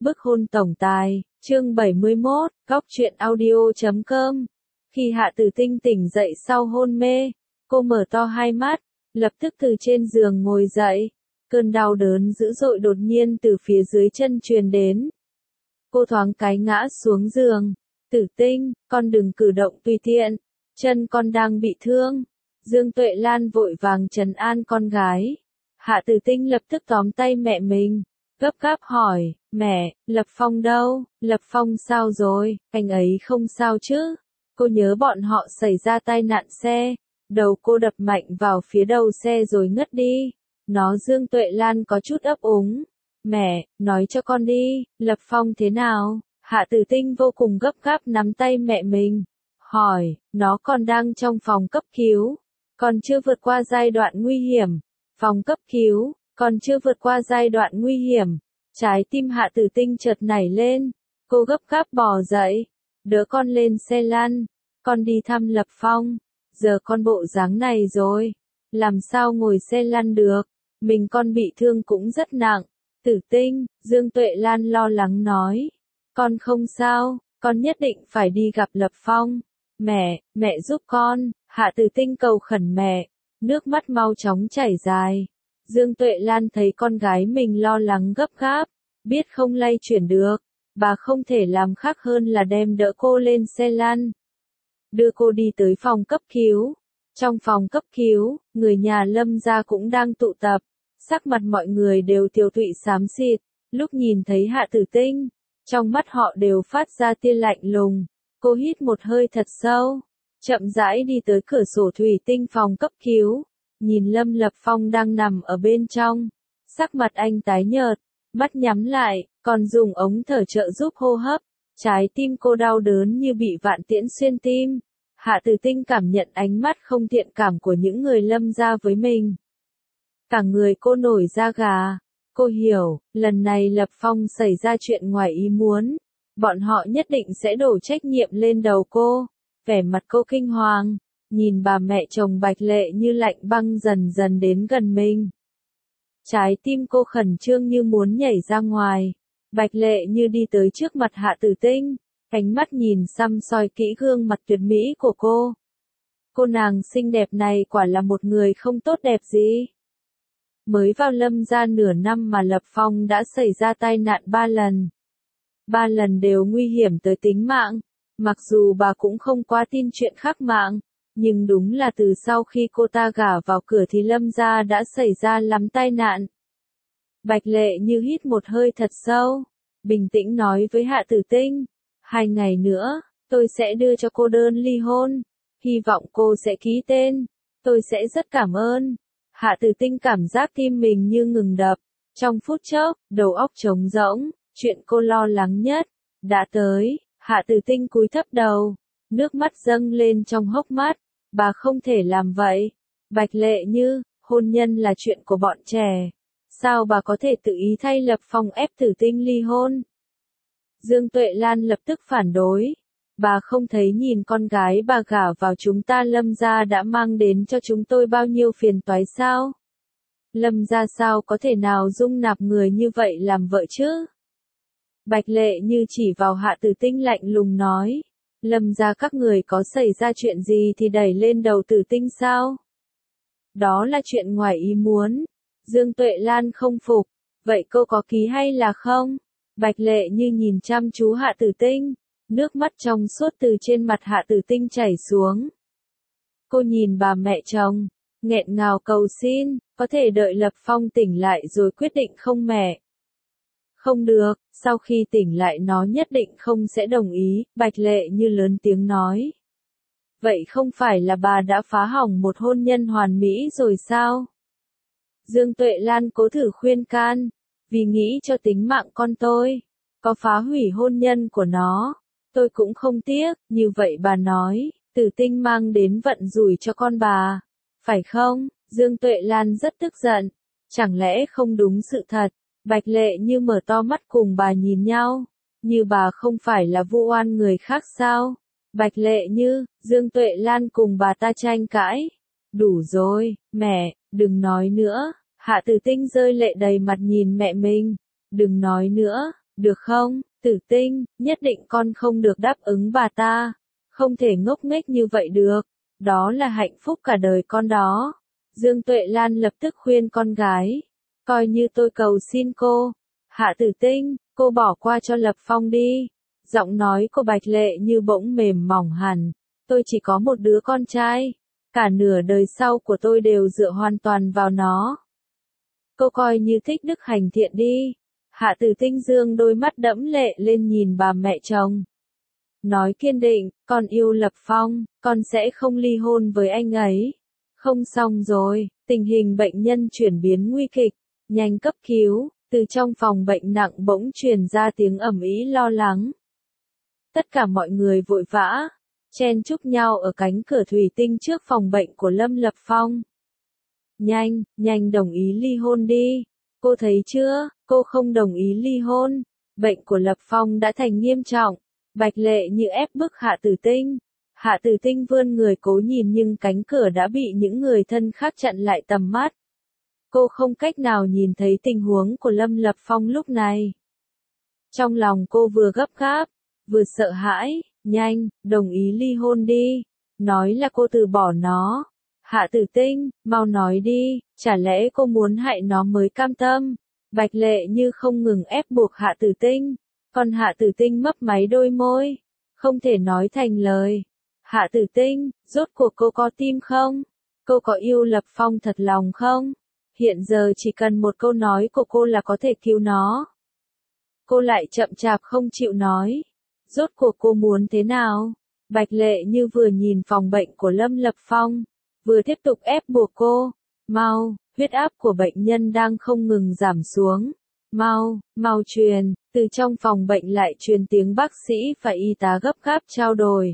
Bức hôn tổng tài, chương 71, góc truyện audio.com. Khi Hạ Tử Tinh tỉnh dậy sau hôn mê, cô mở to hai mắt, lập tức từ trên giường ngồi dậy. Cơn đau đớn dữ dội đột nhiên từ phía dưới chân truyền đến. Cô thoáng cái ngã xuống giường. Tử Tinh, con đừng cử động tùy tiện, chân con đang bị thương. Dương Tuệ Lan vội vàng trấn an con gái. Hạ Tử Tinh lập tức tóm tay mẹ mình, gấp gáp hỏi, mẹ, Lập Phong đâu, Lập Phong sao rồi, anh ấy không sao chứ? Cô nhớ bọn họ xảy ra tai nạn xe, đầu cô đập mạnh vào phía đầu xe rồi ngất đi. Dương Tuệ Lan có chút ấp úng. Mẹ, nói cho con đi, Lập Phong thế nào? Hạ Tử Tinh vô cùng gấp gáp nắm tay mẹ mình, hỏi, nó còn đang trong phòng cấp cứu, còn chưa vượt qua giai đoạn nguy hiểm. Phòng cấp cứu, còn chưa vượt qua giai đoạn nguy hiểm. Trái tim Hạ Tử Tinh chợt nảy lên, cô gấp gáp bò dậy, đỡ con lên xe lăn, con đi thăm Lập Phong, giờ con bộ dáng này rồi, làm sao ngồi xe lăn được, mình con bị thương cũng rất nặng. Tử Tinh, Dương Tuệ Lan lo lắng nói, con không sao, con nhất định phải đi gặp Lập Phong. Mẹ giúp con, Hạ Tử Tinh cầu khẩn mẹ, nước mắt mau chóng chảy dài. Dương Tuệ Lan thấy con gái mình lo lắng gấp gáp, biết không lay chuyển được, bà không thể làm khác hơn là đem đỡ cô lên xe lăn, đưa cô đi tới phòng cấp cứu. Trong phòng cấp cứu, người nhà Lâm gia cũng đang tụ tập, sắc mặt mọi người đều tiều tụy xám xịt, lúc nhìn thấy Hạ Tử Tinh, trong mắt họ đều phát ra tia lạnh lùng. Cô hít một hơi thật sâu, chậm rãi đi tới cửa sổ thủy tinh phòng cấp cứu, nhìn Lâm Lập Phong đang nằm ở bên trong, sắc mặt anh tái nhợt, mắt nhắm lại, còn dùng ống thở trợ giúp hô hấp, trái tim cô đau đớn như bị vạn tiễn xuyên tim. Hạ Tử Tinh cảm nhận ánh mắt không thiện cảm của những người Lâm gia với mình. Cả người cô nổi da gà, cô hiểu, lần này Lập Phong xảy ra chuyện ngoài ý muốn, bọn họ nhất định sẽ đổ trách nhiệm lên đầu cô. Vẻ mặt cô kinh hoàng, nhìn bà mẹ chồng Bạch Lệ như lạnh băng dần dần đến gần mình. Trái tim cô khẩn trương như muốn nhảy ra ngoài. Bạch Lệ như đi tới trước mặt Hạ Tử Tinh, ánh mắt nhìn săm soi kỹ gương mặt tuyệt mỹ của cô. Cô nàng xinh đẹp này quả là một người không tốt đẹp gì. Mới vào Lâm gia nửa năm mà Lập Phong đã xảy ra tai nạn 3 lần. 3 lần đều nguy hiểm tới tính mạng. Mặc dù bà cũng không quá tin chuyện khắc mạng, nhưng đúng là từ sau khi cô ta gả vào cửa thì Lâm gia đã xảy ra lắm tai nạn. Bạch Lệ như hít một hơi thật sâu, bình tĩnh nói với Hạ Tử Tinh, 2 ngày nữa, tôi sẽ đưa cho cô đơn ly hôn, hy vọng cô sẽ ký tên, tôi sẽ rất cảm ơn. Hạ Tử Tinh cảm giác tim mình như ngừng đập, trong phút chốc, đầu óc trống rỗng, chuyện cô lo lắng nhất, đã tới. Hạ Tử Tinh cúi thấp đầu, nước mắt dâng lên trong hốc mắt, bà không thể làm vậy. Bạch Lệ như, hôn nhân là chuyện của bọn trẻ, sao bà có thể tự ý thay Lập Phong ép Tử Tinh ly hôn? Dương Tuệ Lan lập tức phản đối, bà không thấy nhìn con gái bà gả vào chúng ta Lâm gia đã mang đến cho chúng tôi bao nhiêu phiền toái sao? Lâm gia sao có thể nào dung nạp người như vậy làm vợ chứ? Bạch Lệ như chỉ vào Hạ Tử Tinh lạnh lùng nói, Lâm gia các người có xảy ra chuyện gì thì đẩy lên đầu Tử Tinh sao? Đó là chuyện ngoài ý muốn. Dương Tuệ Lan không phục, vậy cô có ký hay là không? Bạch Lệ như nhìn chăm chú Hạ Tử Tinh, nước mắt trong suốt từ trên mặt Hạ Tử Tinh chảy xuống. Cô nhìn bà mẹ chồng, nghẹn ngào cầu xin, có thể đợi Lập Phong tỉnh lại rồi quyết định không mẹ? Không được, sau khi tỉnh lại nó nhất định không sẽ đồng ý, Bạch Lệ như lớn tiếng nói. Vậy không phải là bà đã phá hỏng một hôn nhân hoàn mỹ rồi sao? Dương Tuệ Lan cố thử khuyên can, vì nghĩ cho tính mạng con tôi, có phá hủy hôn nhân của nó, tôi cũng không tiếc, như vậy bà nói, Tử Tinh mang đến vận rủi cho con bà, phải không? Dương Tuệ Lan rất tức giận, chẳng lẽ không đúng sự thật? Bạch Lệ như mở to mắt cùng bà nhìn nhau, như bà không phải là vu oan người khác sao? Bạch Lệ như, Dương Tuệ Lan cùng bà ta tranh cãi. Đủ rồi, mẹ, đừng nói nữa. Hạ Tử Tinh rơi lệ đầy mặt nhìn mẹ mình. Đừng nói nữa, được không, Tử Tinh, nhất định con không được đáp ứng bà ta. Không thể ngốc nghếch như vậy được, đó là hạnh phúc cả đời con đó. Dương Tuệ Lan lập tức khuyên con gái, coi như tôi cầu xin cô, Hạ Tử Tinh, cô bỏ qua cho Lập Phong đi. Giọng nói của Bạch Lệ như bỗng mềm mỏng hẳn, tôi chỉ có một đứa con trai, cả nửa đời sau của tôi đều dựa hoàn toàn vào nó. Cô coi như thích đức hành thiện đi. Hạ Tử Tinh dương đôi mắt đẫm lệ lên nhìn bà mẹ chồng. Nói kiên định, con yêu Lập Phong, con sẽ không ly hôn với anh ấy. Không xong rồi, tình hình bệnh nhân chuyển biến nguy kịch, nhanh cấp cứu, từ trong phòng bệnh nặng bỗng truyền ra tiếng ầm ĩ lo lắng. Tất cả mọi người vội vã, chen chúc nhau ở cánh cửa thủy tinh trước phòng bệnh của Lâm Lập Phong. Nhanh, nhanh đồng ý ly hôn đi. Cô thấy chưa, cô không đồng ý ly hôn. Bệnh của Lập Phong đã thành nghiêm trọng. Bạch Lệ như ép bức Hạ Tử Tinh. Hạ Tử Tinh vươn người cố nhìn nhưng cánh cửa đã bị những người thân khác chặn lại tầm mắt. Cô không cách nào nhìn thấy tình huống của Lâm Lập Phong lúc này. Trong lòng cô vừa gấp gáp, vừa sợ hãi, nhanh, đồng ý ly hôn đi. Nói là cô từ bỏ nó. Hạ Tử Tinh, mau nói đi, chả lẽ cô muốn hại nó mới cam tâm? Bạch Lệ như không ngừng ép buộc Hạ Tử Tinh. Còn Hạ Tử Tinh mấp máy đôi môi, không thể nói thành lời. Hạ Tử Tinh, rốt cuộc cô có tim không? Cô có yêu Lập Phong thật lòng không? Hiện giờ chỉ cần một câu nói của cô là có thể cứu nó. Cô lại chậm chạp không chịu nói. Rốt cuộc cô muốn thế nào? Bạch Lệ như vừa nhìn phòng bệnh của Lâm Lập Phong, vừa tiếp tục ép buộc cô. Mau, huyết áp của bệnh nhân đang không ngừng giảm xuống. Mau, mau truyền, từ trong phòng bệnh lại truyền tiếng bác sĩ và y tá gấp gáp trao đổi.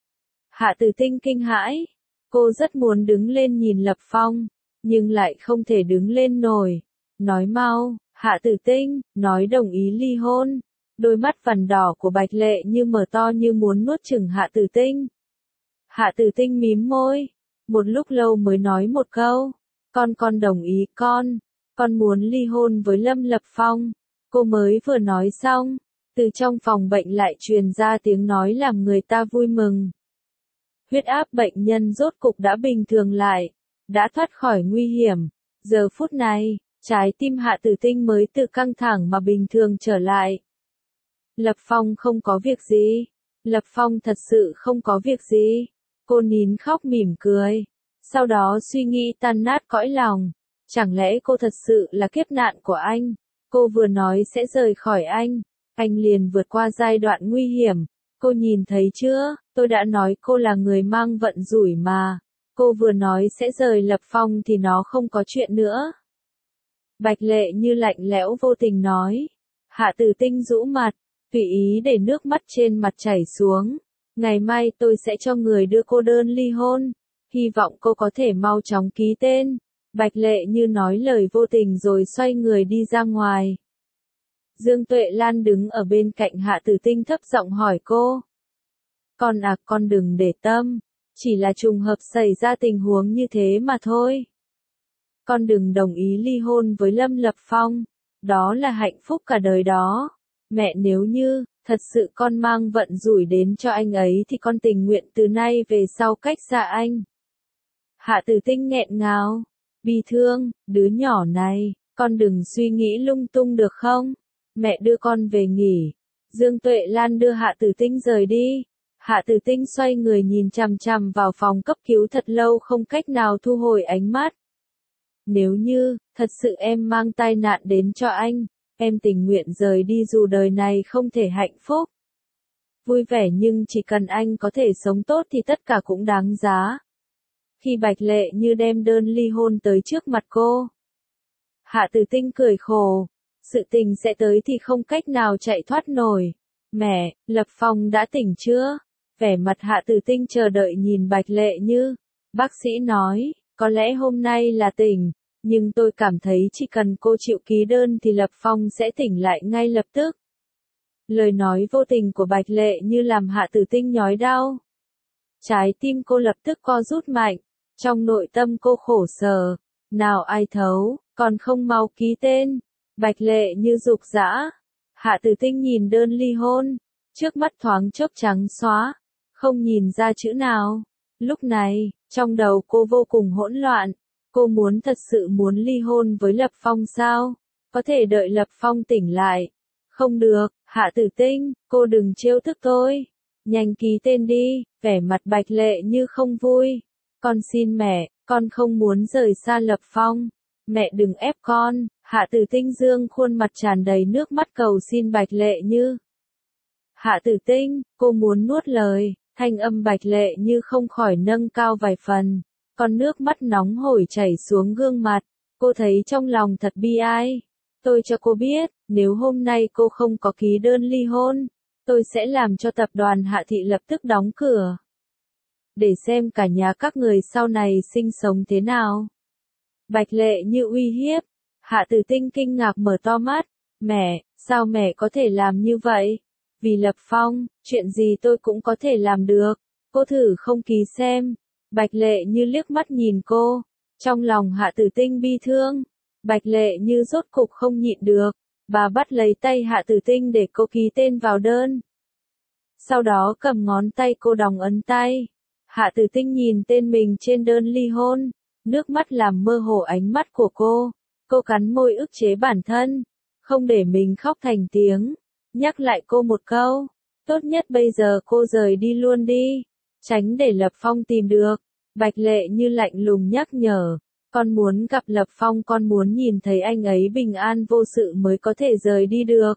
Hạ Tử Tinh kinh hãi. Cô rất muốn đứng lên nhìn Lập Phong, nhưng lại không thể đứng lên nổi. Nói mau, Hạ Tử Tinh, nói đồng ý ly hôn. Đôi mắt vằn đỏ của Bạch Lệ như mở to như muốn nuốt chửng Hạ Tử Tinh. Hạ Tử Tinh mím môi, một lúc lâu mới nói một câu. Con đồng ý con muốn ly hôn với Lâm Lập Phong. Cô mới vừa nói xong, từ trong phòng bệnh lại truyền ra tiếng nói làm người ta vui mừng. Huyết áp bệnh nhân rốt cục đã bình thường lại, đã thoát khỏi nguy hiểm. Giờ phút này, trái tim Hạ Tử Tinh mới từ căng thẳng mà bình thường trở lại. Lập Phong không có việc gì. Lập Phong thật sự không có việc gì. Cô nín khóc mỉm cười. Sau đó suy nghĩ tan nát cõi lòng. Chẳng lẽ cô thật sự là kiếp nạn của anh? Cô vừa nói sẽ rời khỏi anh liền vượt qua giai đoạn nguy hiểm. Cô nhìn thấy chưa, tôi đã nói cô là người mang vận rủi mà. Cô vừa nói sẽ rời Lập Phong thì nó không có chuyện nữa. Bạch Lệ như lạnh lẽo vô tình nói. Hạ Tử Tinh rũ mặt, tùy ý để nước mắt trên mặt chảy xuống. Ngày mai tôi sẽ cho người đưa cô đơn ly hôn. Hy vọng cô có thể mau chóng ký tên. Bạch Lệ như nói lời vô tình rồi xoay người đi ra ngoài. Dương Tuệ Lan đứng ở bên cạnh Hạ Tử Tinh thấp giọng hỏi cô. Con đừng để tâm. Chỉ là trùng hợp xảy ra tình huống như thế mà thôi. Con đừng đồng ý ly hôn với Lâm Lập Phong. Đó là hạnh phúc cả đời đó. Mẹ nếu như, thật sự con mang vận rủi đến cho anh ấy thì con tình nguyện từ nay về sau cách xa anh. Hạ Tử Tinh nghẹn ngào. Bi thương, đứa nhỏ này, con đừng suy nghĩ lung tung được không? Mẹ đưa con về nghỉ. Dương Tuệ Lan đưa Hạ Tử Tinh rời đi. Hạ Tử Tinh xoay người nhìn chằm chằm vào phòng cấp cứu thật lâu không cách nào thu hồi ánh mắt. Nếu như, thật sự em mang tai nạn đến cho anh, em tình nguyện rời đi dù đời này không thể hạnh phúc. Vui vẻ nhưng chỉ cần anh có thể sống tốt thì tất cả cũng đáng giá. Khi Bạch Lệ như đem đơn ly hôn tới trước mặt cô. Hạ Tử Tinh cười khổ. Sự tình sẽ tới thì không cách nào chạy thoát nổi. Mẹ, Lập Phong đã tỉnh chưa? Vẻ mặt Hạ Tử Tinh chờ đợi nhìn Bạch Lệ như. Bác sĩ nói, có lẽ hôm nay là tỉnh, nhưng tôi cảm thấy chỉ cần cô chịu ký đơn thì Lập Phong sẽ tỉnh lại ngay lập tức. Lời nói vô tình của Bạch Lệ như làm Hạ Tử Tinh nhói đau. Trái tim cô lập tức co rút mạnh, trong nội tâm cô khổ sở. Nào ai thấu, còn không mau ký tên. Bạch Lệ như rục rã. Hạ Tử Tinh nhìn đơn ly hôn, trước mắt thoáng chốc trắng xóa, không nhìn ra chữ nào. Lúc này, trong đầu cô vô cùng hỗn loạn, cô thật sự muốn ly hôn với Lập Phong sao? Có thể đợi Lập Phong tỉnh lại. Không được, Hạ Tử Tinh, cô đừng trêu tức tôi. Nhanh ký tên đi, vẻ mặt Bạch Lệ Như không vui. Con xin mẹ, con không muốn rời xa Lập Phong. Mẹ đừng ép con. Hạ Tử Tinh dương khuôn mặt tràn đầy nước mắt cầu xin Bạch Lệ Như. Hạ Tử Tinh, cô muốn nuốt lời, thanh âm Bạch Lệ Như không khỏi nâng cao vài phần, con nước mắt nóng hổi chảy xuống gương mặt, cô thấy trong lòng thật bi ai. Tôi cho cô biết, nếu hôm nay cô không có ký đơn ly hôn, tôi sẽ làm cho tập đoàn Hạ Thị lập tức đóng cửa. Để xem cả nhà các người sau này sinh sống thế nào. Bạch Lệ Như uy hiếp. Hạ Tử Tinh kinh ngạc mở to mắt. Mẹ, sao mẹ có thể làm như vậy? Vì Lập Phong, chuyện gì tôi cũng có thể làm được. Cô thử không ký xem. Bạch Lệ Như liếc mắt nhìn cô. Trong lòng Hạ Tử Tinh bi thương. Bạch Lệ Như rốt cục không nhịn được. Bà bắt lấy tay Hạ Tử Tinh để cô ký tên vào đơn. Sau đó cầm ngón tay cô đóng ấn tay. Hạ Tử Tinh nhìn tên mình trên đơn ly hôn. Nước mắt làm mơ hồ ánh mắt của cô. Cô cắn môi ức chế bản thân. Không để mình khóc thành tiếng. Nhắc lại cô một câu. Tốt nhất bây giờ cô rời đi luôn đi. Tránh để Lập Phong tìm được. Bạch Lệ Như lạnh lùng nhắc nhở. Con muốn gặp Lập Phong, con muốn nhìn thấy anh ấy bình an vô sự mới có thể rời đi được.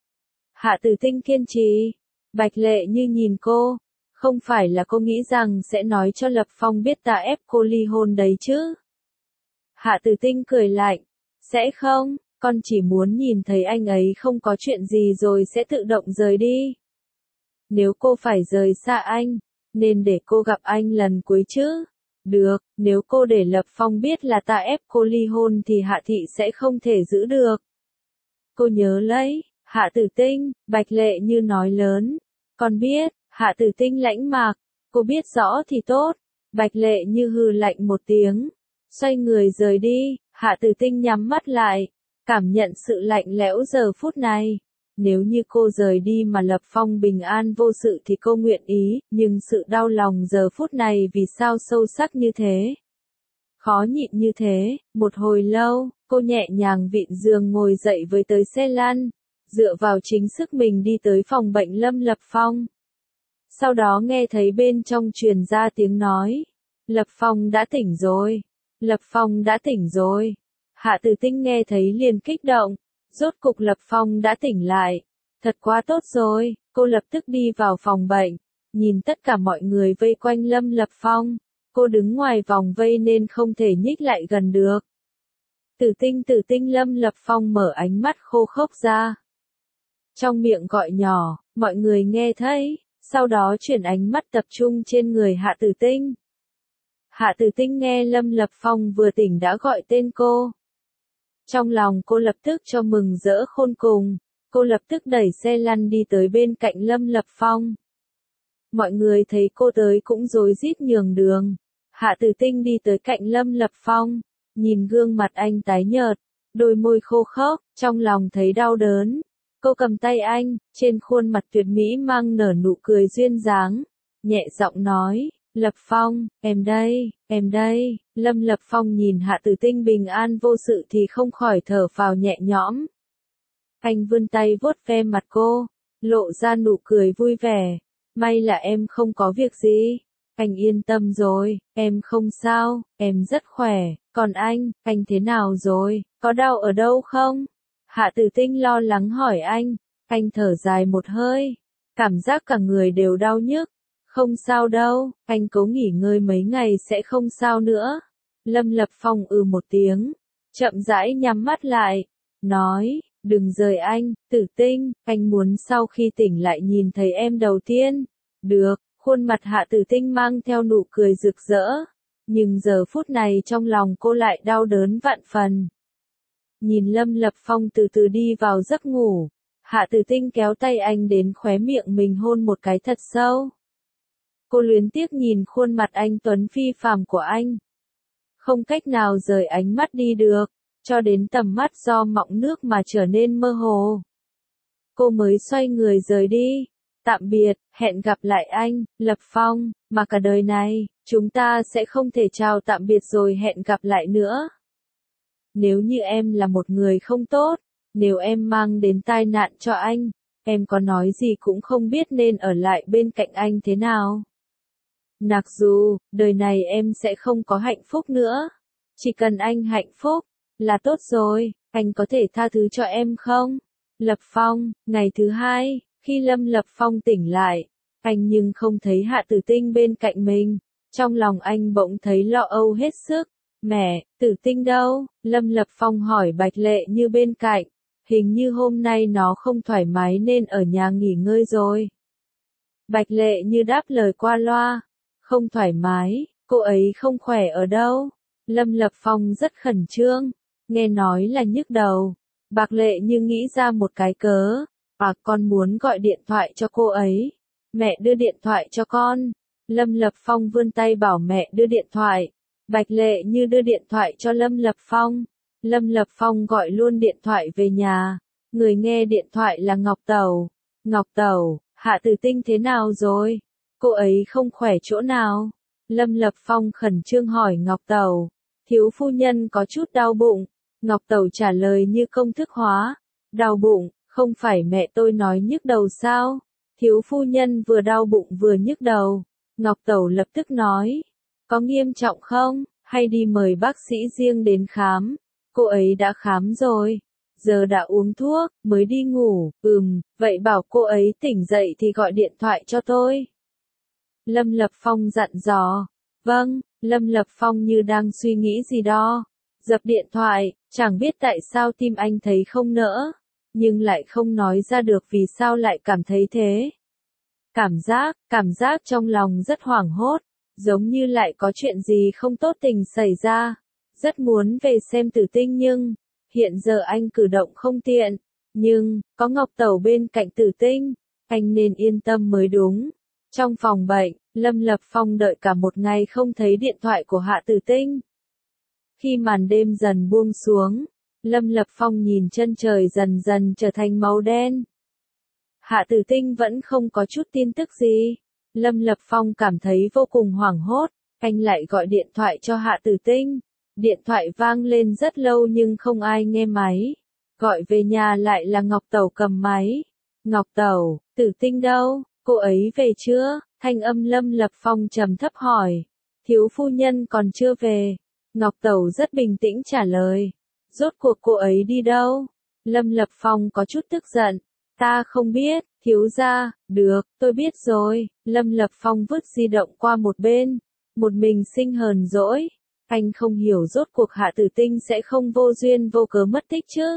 Hạ Tử Tinh kiên trì. Bạch Lệ Như nhìn cô. Không phải là cô nghĩ rằng sẽ nói cho Lập Phong biết ta ép cô ly hôn đấy chứ? Hạ Tử Tinh cười lạnh. Sẽ không, con chỉ muốn nhìn thấy anh ấy không có chuyện gì rồi sẽ tự động rời đi. Nếu cô phải rời xa anh, nên để cô gặp anh lần cuối chứ. Được, nếu cô để Lập Phong biết là ta ép cô ly hôn thì Hạ Thị sẽ không thể giữ được. Cô nhớ lấy, Hạ Tử Tinh, Bạch Lệ Như nói lớn. Con biết. Hạ Tử Tinh lãnh mạc, cô biết rõ thì tốt. Bạch Lệ Như hừ lạnh một tiếng, xoay người rời đi. Hạ Tử Tinh nhắm mắt lại, cảm nhận sự lạnh lẽo giờ phút này. Nếu như cô rời đi mà Lập Phong bình an vô sự thì cô nguyện ý, nhưng sự đau lòng giờ phút này vì sao sâu sắc như thế? Khó nhịn như thế, một hồi lâu, cô nhẹ nhàng vịn giường ngồi dậy với tới xe lăn, dựa vào chính sức mình đi tới phòng bệnh Lâm Lập Phong. Sau đó nghe thấy bên trong truyền ra tiếng nói. Lập Phong đã tỉnh rồi. Lập Phong đã tỉnh rồi. Hạ Tử Tinh nghe thấy liền kích động. Rốt cục Lập Phong đã tỉnh lại. Thật quá tốt rồi. Cô lập tức đi vào phòng bệnh. Nhìn tất cả mọi người vây quanh Lâm Lập Phong. Cô đứng ngoài vòng vây nên không thể nhích lại gần được. Tử Tinh Lâm Lập Phong mở ánh mắt khô khốc ra. Trong miệng gọi nhỏ, mọi người nghe thấy. Sau đó chuyển ánh mắt tập trung trên người Hạ Tử Tinh. Hạ Tử Tinh nghe Lâm Lập Phong vừa tỉnh đã gọi tên cô. Trong lòng cô lập tức cho mừng rỡ khôn cùng. Cô lập tức đẩy xe lăn đi tới bên cạnh Lâm Lập Phong. Mọi người thấy cô tới cũng rối rít nhường đường. Hạ Tử Tinh đi tới cạnh Lâm Lập Phong. Nhìn gương mặt anh tái nhợt, đôi môi khô khốc, trong lòng thấy đau đớn. Cô cầm tay anh, trên khuôn mặt tuyệt mỹ mang nở nụ cười duyên dáng, nhẹ giọng nói, Lập Phong, em đây. Lâm Lập Phong nhìn Hạ Tử Tinh bình an vô sự thì không khỏi thở phào nhẹ nhõm. Anh vươn tay vuốt ve mặt cô, lộ ra nụ cười vui vẻ, may là em không có việc gì. Anh yên tâm rồi, em không sao, em rất khỏe, còn anh thế nào rồi, có đau ở đâu không? Hạ Tử Tinh lo lắng hỏi anh thở dài một hơi, cảm giác cả người đều đau nhức, không sao đâu, anh cố nghỉ ngơi mấy ngày sẽ không sao nữa. Lâm Lập Phong một tiếng, chậm rãi nhắm mắt lại, nói, đừng rời anh, Tử Tinh, anh muốn sau khi tỉnh lại nhìn thấy em đầu tiên. Được, khuôn mặt Hạ Tử Tinh mang theo nụ cười rực rỡ, nhưng giờ phút này trong lòng cô lại đau đớn vạn phần. Nhìn Lâm Lập Phong từ từ đi vào giấc ngủ, Hạ Tử Tinh kéo tay anh đến khóe miệng mình hôn một cái thật sâu. Cô luyến tiếc nhìn khuôn mặt anh tuấn phi phàm của anh. Không cách nào rời ánh mắt đi được, cho đến tầm mắt do mọng nước mà trở nên mơ hồ. cô mới xoay người rời đi. Tạm biệt, hẹn gặp lại anh, Lập Phong, mà cả đời này, chúng ta sẽ không thể chào tạm biệt rồi hẹn gặp lại nữa. Nếu như em là một người không tốt, nếu em mang đến tai nạn cho anh, em có nói gì cũng không biết nên ở lại bên cạnh anh thế nào. Mặc dù, đời này em sẽ không có hạnh phúc nữa. Chỉ cần anh hạnh phúc, là tốt rồi, anh có thể tha thứ cho em không? Lập Phong, ngày thứ hai, khi Lâm Lập Phong tỉnh lại, anh nhưng không thấy Hạ Tử Tinh bên cạnh mình. Trong lòng anh bỗng thấy lo âu hết sức. Mẹ, Tử Tinh đâu? Lâm Lập Phong hỏi Bạch Lệ Như bên cạnh. Hình như hôm nay nó không thoải mái nên ở nhà nghỉ ngơi rồi. Bạch Lệ Như đáp lời qua loa. Không thoải mái, cô ấy không khỏe ở đâu. Lâm Lập Phong rất khẩn trương, nghe nói là nhức đầu. Bạch Lệ Như nghĩ ra một cái cớ. Con muốn gọi điện thoại cho cô ấy. Mẹ đưa điện thoại cho con. Lâm Lập Phong vươn tay bảo mẹ đưa điện thoại. Bạch Lệ Như đưa điện thoại cho Lâm Lập Phong. Lâm Lập Phong gọi luôn điện thoại về nhà. Người nghe điện thoại là Ngọc Tẩu. Ngọc Tẩu, Hạ Tử Tinh thế nào rồi? Cô ấy không khỏe chỗ nào? Lâm Lập Phong khẩn trương hỏi Ngọc Tẩu. Thiếu phu nhân có chút đau bụng. Ngọc Tẩu trả lời như công thức hóa. Đau bụng, không phải mẹ tôi nói nhức đầu sao? Thiếu phu nhân vừa đau bụng vừa nhức đầu. Ngọc Tẩu lập tức nói. Có nghiêm trọng không? Hay đi mời bác sĩ riêng đến khám? Cô ấy đã khám rồi. Giờ đã uống thuốc, mới đi ngủ. Vậy bảo cô ấy tỉnh dậy thì gọi điện thoại cho tôi. Lâm Lập Phong dặn dò. Vâng, Lâm Lập Phong như đang suy nghĩ gì đó. Dập điện thoại, chẳng biết tại sao tim anh thấy không nỡ. Nhưng lại không nói ra được vì sao lại cảm thấy thế. Cảm giác trong lòng rất hoảng hốt. Giống như lại có chuyện gì không tốt tình xảy ra. Rất muốn về xem Tử Tinh nhưng, hiện giờ anh cử động không tiện. Nhưng, có Ngọc Tẩu bên cạnh Tử Tinh, anh nên yên tâm mới đúng. Trong phòng bệnh, Lâm Lập Phong đợi cả một ngày không thấy điện thoại của Hạ Tử Tinh. Khi màn đêm dần buông xuống, Lâm Lập Phong nhìn chân trời dần dần trở thành màu đen. Hạ Tử Tinh vẫn không có chút tin tức gì. Lâm Lập Phong cảm thấy vô cùng hoảng hốt, anh lại gọi điện thoại cho Hạ Tử Tinh. Điện thoại vang lên rất lâu nhưng không ai nghe máy. Gọi về nhà lại là Ngọc Tẩu cầm máy. Ngọc Tẩu, Tử Tinh đâu? Cô ấy về chưa? Thanh âm Lâm Lập Phong trầm thấp hỏi. Thiếu phu nhân còn chưa về. Ngọc Tẩu rất bình tĩnh trả lời. Rốt cuộc cô ấy đi đâu? Lâm Lập Phong có chút tức giận. Ta không biết, thiếu gia. Được, tôi biết rồi. Lâm Lập Phong vứt di động qua một bên. Một mình sinh hờn dỗi. Anh không hiểu rốt cuộc Hạ Tử Tinh sẽ không vô duyên vô cớ mất tích chứ.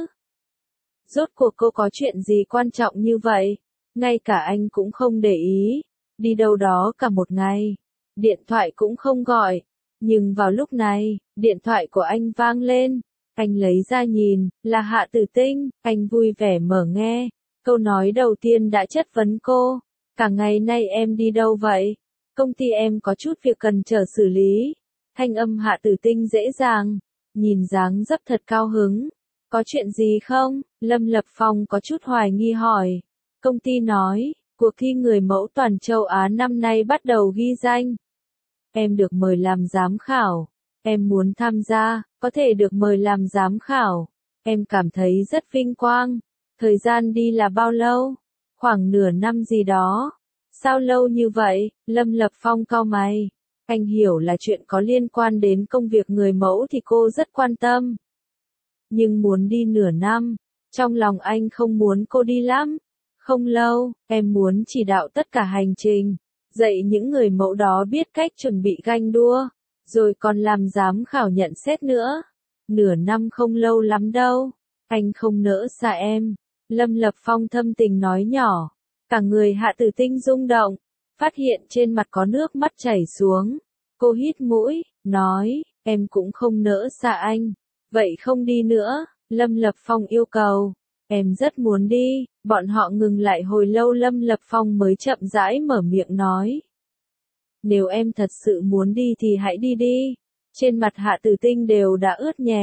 Rốt cuộc cô có chuyện gì quan trọng như vậy? Ngay cả anh cũng không để ý. Đi đâu đó cả một ngày. Điện thoại cũng không gọi. Nhưng vào lúc này, điện thoại của anh vang lên. Anh lấy ra nhìn, là Hạ Tử Tinh. Anh vui vẻ mở nghe. Câu nói đầu tiên đã chất vấn cô. Cả ngày nay em đi đâu vậy? Công ty em có chút việc cần chờ xử lý. Thanh âm Hạ Tử Tinh dễ dàng. Nhìn dáng dấp thật cao hứng. Có chuyện gì không? Lâm Lập Phong có chút hoài nghi hỏi. Công ty nói, cuộc thi người mẫu toàn châu Á năm nay bắt đầu ghi danh. Em được mời làm giám khảo. Em muốn tham gia, có thể được mời làm giám khảo. Em cảm thấy rất vinh quang. Thời gian đi là bao lâu? Khoảng nửa năm gì đó. Sao lâu như vậy? Lâm Lập Phong cau mày. Anh hiểu là chuyện có liên quan đến công việc người mẫu thì cô rất quan tâm. Nhưng muốn đi nửa năm, trong lòng anh không muốn cô đi lắm. Không lâu, em muốn chỉ đạo tất cả hành trình, dạy những người mẫu đó biết cách chuẩn bị ganh đua, rồi còn làm giám khảo nhận xét nữa. Nửa năm không lâu lắm đâu, anh không nỡ xa em. Lâm Lập Phong thâm tình nói nhỏ, cả người Hạ Tử Tinh rung động, phát hiện trên mặt có nước mắt chảy xuống. Cô hít mũi, nói, em cũng không nỡ xa anh. Vậy không đi nữa, Lâm Lập Phong yêu cầu. Em rất muốn đi. Bọn họ ngừng lại hồi lâu Lâm Lập Phong mới chậm rãi mở miệng nói. Nếu em thật sự muốn đi thì hãy đi đi. Trên mặt Hạ Tử Tinh đều đã ướt nhẹp.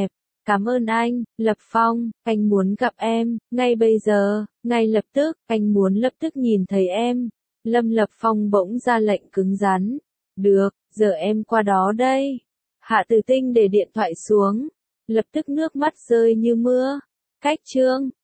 Cảm ơn anh, Lập Phong, anh muốn gặp em, ngay bây giờ, ngay lập tức, anh muốn lập tức nhìn thấy em. Lâm Lập Phong bỗng ra lệnh cứng rắn. Được, giờ em qua đó đây. Hạ Tử Tinh để điện thoại xuống. Lập tức nước mắt rơi như mưa. Cách chương